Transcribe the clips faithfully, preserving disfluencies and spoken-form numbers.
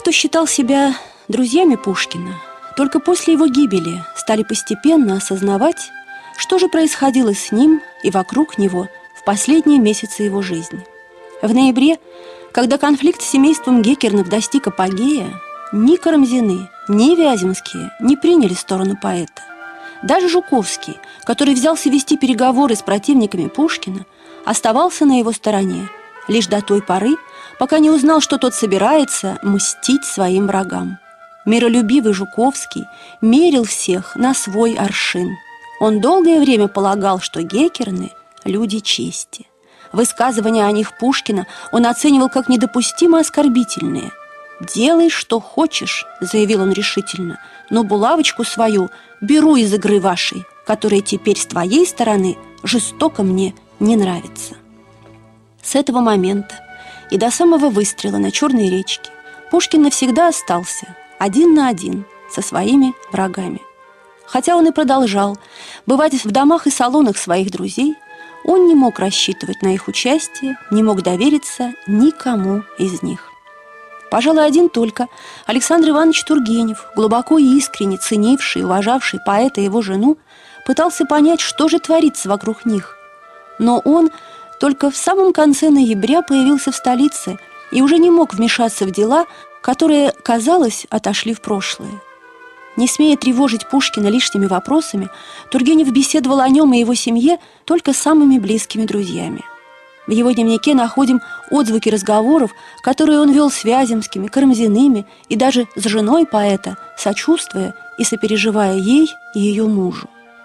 кто считал себя друзьями Пушкина, только после его гибели стали постепенно осознавать, что же происходило с ним и вокруг него в последние месяцы его жизни. В ноябре, когда конфликт с семейством Геккернов достиг апогея, ни Карамзины, ни Вяземские не приняли сторону поэта. Даже Жуковский, который взялся вести переговоры с противниками Пушкина, оставался на его стороне лишь до той поры, пока не узнал, что тот собирается мстить своим врагам. Миролюбивый Жуковский мерил всех на свой аршин. Он долгое время полагал, что Геккерны – люди чести. Высказывания о них Пушкина он оценивал как недопустимо оскорбительные. «Делай, что хочешь», – заявил он решительно, «но булавочку свою беру из игры вашей, которая теперь с твоей стороны жестоко мне не нравится». С этого момента и до самого выстрела на Черной речке Пушкин навсегда остался один на один со своими врагами. Хотя он и продолжал бывать в домах и салонах своих друзей, он не мог рассчитывать на их участие, не мог довериться никому из них. Пожалуй, один только Александр Иванович Тургенев, глубоко и искренне ценивший и уважавший поэта и его жену, пытался понять, что же творится вокруг них. Но он только в самом конце ноября появился в столице и уже не мог вмешаться в дела, которые, казалось, отошли в прошлое. Не смея тревожить Пушкина лишними вопросами, Тургенев беседовал о нем и его семье только с самыми близкими друзьями. В его дневнике находим отзвуки разговоров, которые он вел с Вяземскими, Карамзиными и даже с женой поэта, сочувствуя и сопереживая ей и ее мужу.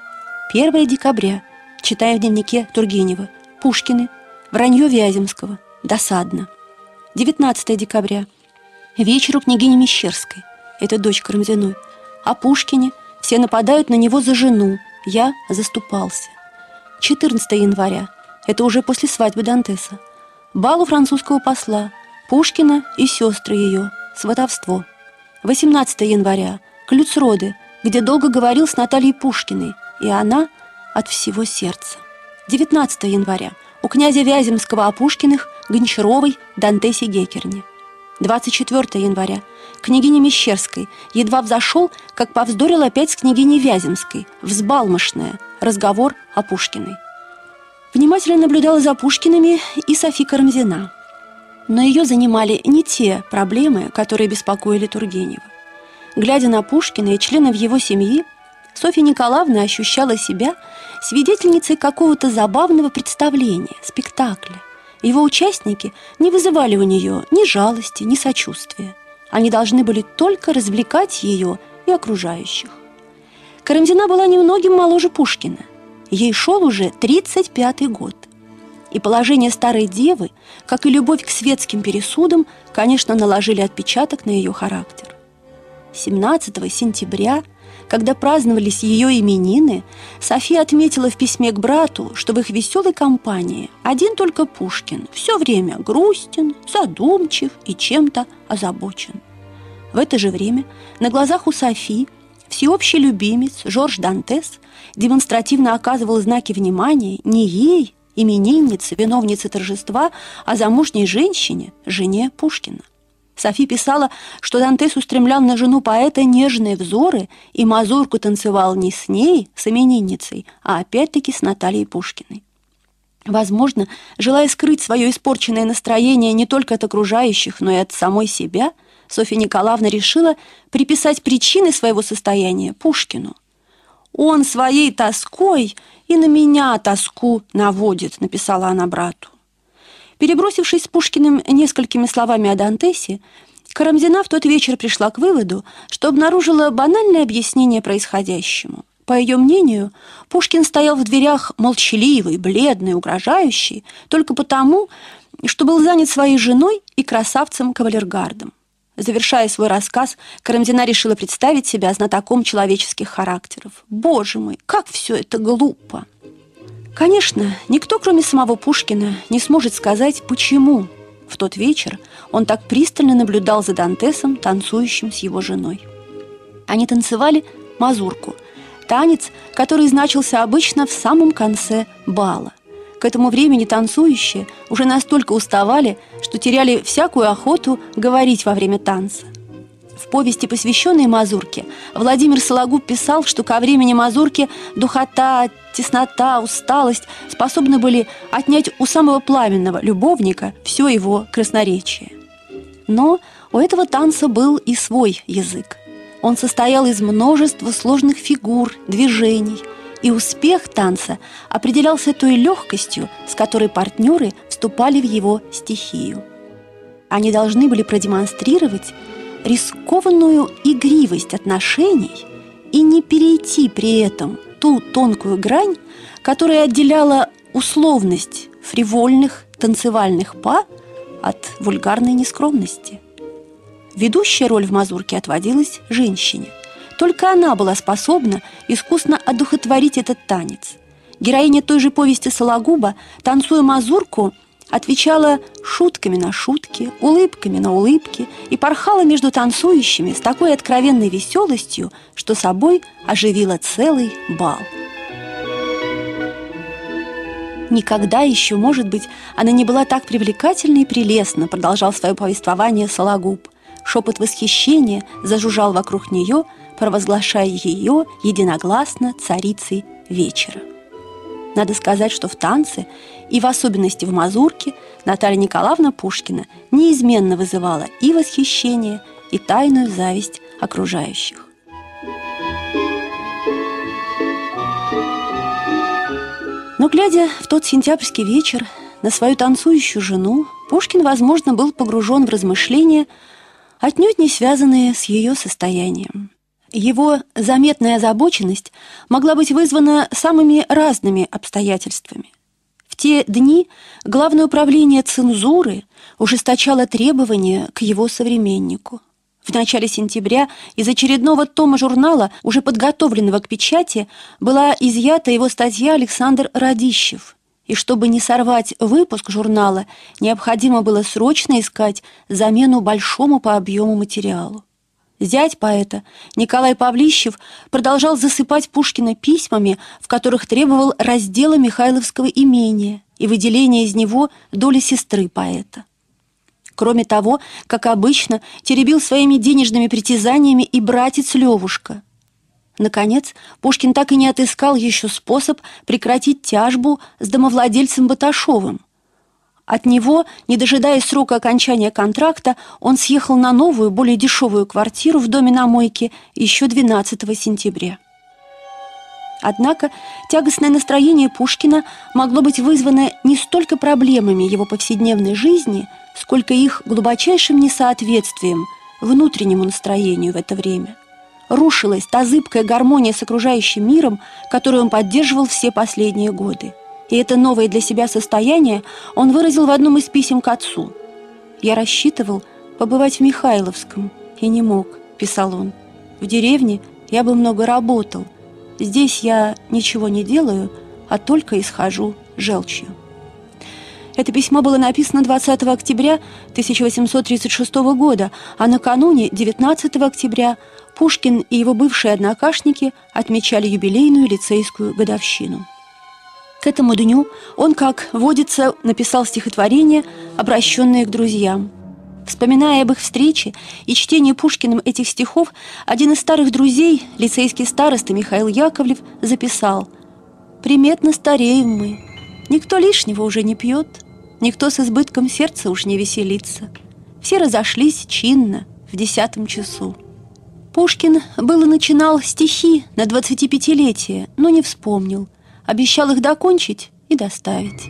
первое декабря. Читаем в дневнике Тургенева. Пушкины. Вранье Вяземского. Досадно. девятнадцатое декабря. Вечер у княгини Мещерской. Это дочь Карамзиной. О Пушкине. Все нападают на него за жену. Я заступался. четырнадцатое января. Это уже после свадьбы Дантеса. Бал у французского посла. Пушкина и сестры ее. Сватовство. восемнадцатое января. Клюцроды, где долго говорил с Натальей Пушкиной. И она от всего сердца. девятнадцатое января. У князя Вяземского о Пушкиных, Гончаровой, Дантесе, Геккерне. двадцать четвёртое января. Княгиня Мещерской едва взошел, как повздорил опять с княгиней Вяземской. Взбалмошная. Разговор о Пушкиной. Внимательно наблюдала за Пушкиными и Софья Карамзина. Но ее занимали не те проблемы, которые беспокоили Тургенева. Глядя на Пушкина и членов его семьи, Софья Николаевна ощущала себя свидетельницей какого-то забавного представления, спектакля. Его участники не вызывали у нее ни жалости, ни сочувствия. Они должны были только развлекать ее и окружающих. Карамзина была немногим моложе Пушкина. Ей шел уже тридцать пятый год. И положение старой девы, как и любовь к светским пересудам, конечно, наложили отпечаток на ее характер. семнадцатого сентября, когда праздновались ее именины, Софья отметила в письме к брату, что в их веселой компании один только Пушкин все время грустен, задумчив и чем-то озабочен. В это же время на глазах у Софии всеобщий любимец Жорж Дантес демонстративно оказывал знаки внимания не ей, имениннице, виновнице торжества, а замужней женщине, жене Пушкина. Софи писала, что Дантес устремлял на жену поэта нежные взоры и мазурку танцевал не с ней, с именинницей, а опять-таки с Натальей Пушкиной. Возможно, желая скрыть свое испорченное настроение не только от окружающих, но и от самой себя, Софья Николаевна решила приписать причины своего состояния Пушкину. «Он своей тоской и на меня тоску наводит», — написала она брату. Перебросившись с Пушкиным несколькими словами о Дантесе, Карамзина в тот вечер пришла к выводу, что обнаружила банальное объяснение происходящему. По ее мнению, Пушкин стоял в дверях молчаливый, бледный, угрожающий, только потому, что был занят своей женой и красавцем-кавалергардом. Завершая свой рассказ, Карамзина решила представить себя знатоком человеческих характеров. Боже мой, как все это глупо! Конечно, никто, кроме самого Пушкина, не сможет сказать, почему в тот вечер он так пристально наблюдал за Дантесом, танцующим с его женой. Они танцевали мазурку, танец, который значился обычно в самом конце бала. К этому времени танцующие уже настолько уставали, что теряли всякую охоту говорить во время танца. В повести, посвященной мазурке, Владимир Сологуб писал, что ко времени мазурки духота, теснота, усталость способны были отнять у самого пламенного любовника все его красноречие. Но у этого танца был и свой язык. Он состоял из множества сложных фигур, движений, и успех танца определялся той легкостью, с которой партнеры вступали в его стихию. Они должны были продемонстрировать рискованную игривость отношений и не перейти при этом ту тонкую грань, которая отделяла условность фривольных танцевальных па от вульгарной нескромности. Ведущая роль в мазурке отводилась женщине. Только она была способна искусно одухотворить этот танец. Героиня той же повести Сологуба, танцуя мазурку, отвечала шутками на шутки, улыбками на улыбки и порхала между танцующими с такой откровенной веселостью, что собой оживила целый бал. «Никогда еще, может быть, она не была так привлекательна и прелестна», продолжал свое повествование Сологуб. Шепот восхищения зажужжал вокруг нее, провозглашая ее единогласно царицей вечера. Надо сказать, что в танце, и в особенности в мазурке, Наталья Николаевна Пушкина неизменно вызывала и восхищение, и тайную зависть окружающих. Но, глядя в тот сентябрьский вечер на свою танцующую жену, Пушкин, возможно, был погружен в размышления, отнюдь не связанные с ее состоянием. Его заметная озабоченность могла быть вызвана самыми разными обстоятельствами. В те дни Главное управление цензуры ужесточало требования к его современнику. В начале сентября из очередного тома журнала, уже подготовленного к печати, была изъята его статья «Александр Радищев». И чтобы не сорвать выпуск журнала, необходимо было срочно искать замену большому по объему материалу. Зять поэта, Николай Павлищев, продолжал засыпать Пушкина письмами, в которых требовал раздела Михайловского имения и выделения из него доли сестры поэта. Кроме того, как обычно, теребил своими денежными притязаниями и братец Левушка. Наконец, Пушкин так и не отыскал еще способ прекратить тяжбу с домовладельцем Баташовым. От него, не дожидаясь срока окончания контракта, он съехал на новую, более дешевую квартиру в доме на Мойке еще двенадцатого сентября. Однако тягостное настроение Пушкина могло быть вызвано не столько проблемами его повседневной жизни, сколько их глубочайшим несоответствием внутреннему настроению в это время. Рушилась та зыбкая гармония с окружающим миром, которую он поддерживал все последние годы. И это новое для себя состояние он выразил в одном из писем к отцу. «Я рассчитывал побывать в Михайловском, и не мог», — писал он. «В деревне я бы много работал. Здесь я ничего не делаю, а только исхожу желчью». Это письмо было написано двадцатого октября тысяча восемьсот тридцать шестого года, а накануне, девятнадцатого октября, Пушкин и его бывшие однокашники отмечали юбилейную лицейскую годовщину. К этому дню он, как водится, написал стихотворение, обращенное к друзьям. Вспоминая об их встрече и чтении Пушкиным этих стихов, один из старых друзей, лицейский староста Михаил Яковлев, записал: «Приметно стареем мы. Никто лишнего уже не пьет, никто с избытком сердца уж не веселится. Все разошлись чинно в десятом часу». Пушкин было начинал стихи на двадцатипятилетие, но не вспомнил. Обещал их докончить и доставить.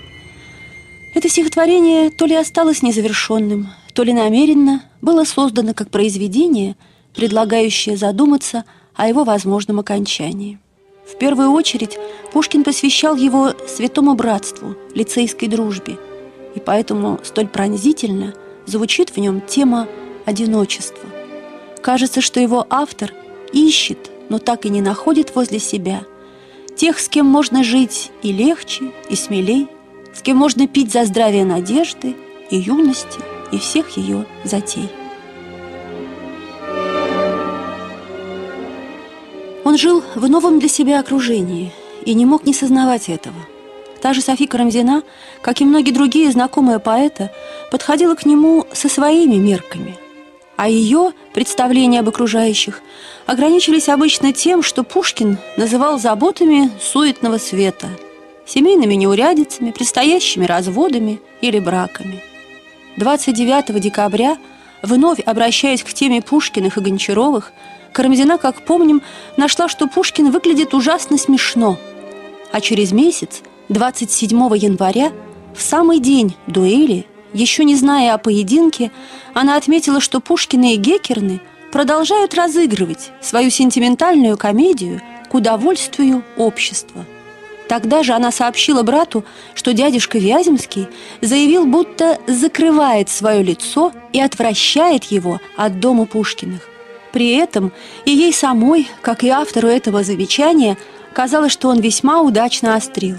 Это стихотворение то ли осталось незавершенным, то ли намеренно было создано как произведение, предлагающее задуматься о его возможном окончании. В первую очередь Пушкин посвящал его святому братству, лицейской дружбе, и поэтому столь пронзительно звучит в нем тема одиночества. Кажется, что его автор ищет, но так и не находит возле себя тех, с кем можно жить и легче, и смелей, с кем можно пить за здравие надежды и юности, и всех ее затей. Он жил в новом для себя окружении и не мог не сознавать этого. Та же Софья Карамзина, как и многие другие знакомые поэта, подходила к нему со своими мерками. А ее представления об окружающих ограничились обычно тем, что Пушкин называл заботами суетного света, семейными неурядицами, предстоящими разводами или браками. двадцать девятого декабря, вновь обращаясь к теме Пушкиных и Гончаровых, Карамзина, как помним, нашла, что Пушкин выглядит ужасно смешно. А через месяц, двадцать седьмого января, в самый день дуэли, еще не зная о поединке, она отметила, что Пушкины и Геккерны продолжают разыгрывать свою сентиментальную комедию к удовольствию общества. Тогда же она сообщила брату, что дядюшка Вяземский заявил, будто закрывает свое лицо и отвращает его от дома Пушкиных. При этом и ей самой, как и автору этого замечания, казалось, что он весьма удачно острил.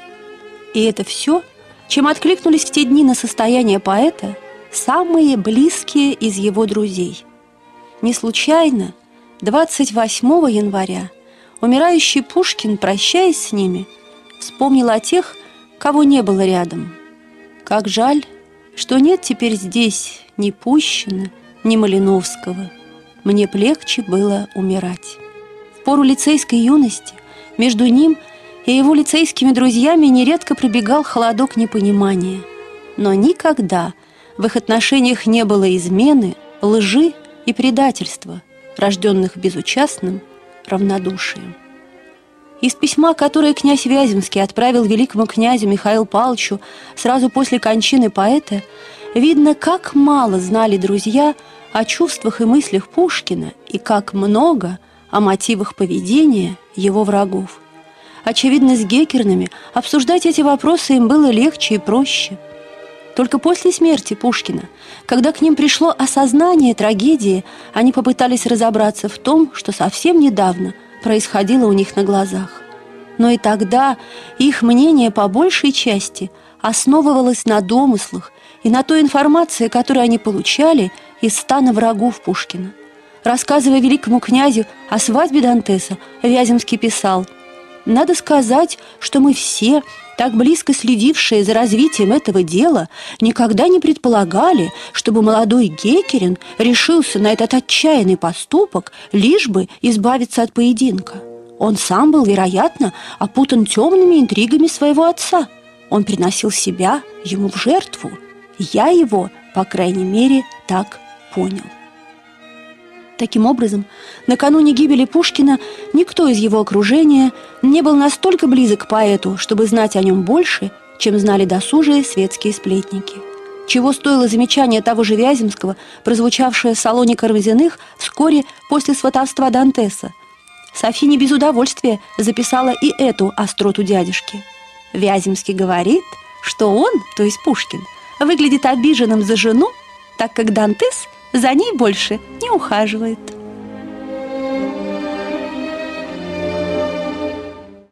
И это все, чем откликнулись в те дни на состояние поэта самые близкие из его друзей. Не случайно двадцать восьмого января умирающий Пушкин, прощаясь с ними, вспомнил о тех, кого не было рядом. Как жаль, что нет теперь здесь ни Пущина, ни Малиновского. Мне б легче было умирать. В пору лицейской юности между ним и его лицейскими друзьями нередко пробегал холодок непонимания. Но никогда в их отношениях не было измены, лжи и предательства, рожденных безучастным равнодушием. Из письма, которое князь Вяземский отправил великому князю Михаилу Павловичу сразу после кончины поэта, видно, как мало знали друзья о чувствах и мыслях Пушкина и как много о мотивах поведения его врагов. Очевидно, с Геккернами обсуждать эти вопросы им было легче и проще. Только после смерти Пушкина, когда к ним пришло осознание трагедии, они попытались разобраться в том, что совсем недавно происходило у них на глазах. Но и тогда их мнение по большей части основывалось на домыслах и на той информации, которую они получали из стана врагов Пушкина. Рассказывая великому князю о свадьбе Дантеса, Вяземский писал: «Надо сказать, что мы все, так близко следившие за развитием этого дела, никогда не предполагали, чтобы молодой Геккерин решился на этот отчаянный поступок, лишь бы избавиться от поединка. Он сам был, вероятно, опутан темными интригами своего отца. Он приносил себя ему в жертву. Я его, по крайней мере, так понял». Таким образом, накануне гибели Пушкина никто из его окружения не был настолько близок к поэту, чтобы знать о нем больше, чем знали досужие светские сплетники. Чего стоило замечание того же Вяземского, прозвучавшее в салоне Карамзиных вскоре после сватовства Дантеса. Софи не без удовольствия записала и эту остроту дядюшки. Вяземский говорит, что он, то есть Пушкин, выглядит обиженным за жену, так как Дантес за ней больше не ухаживает.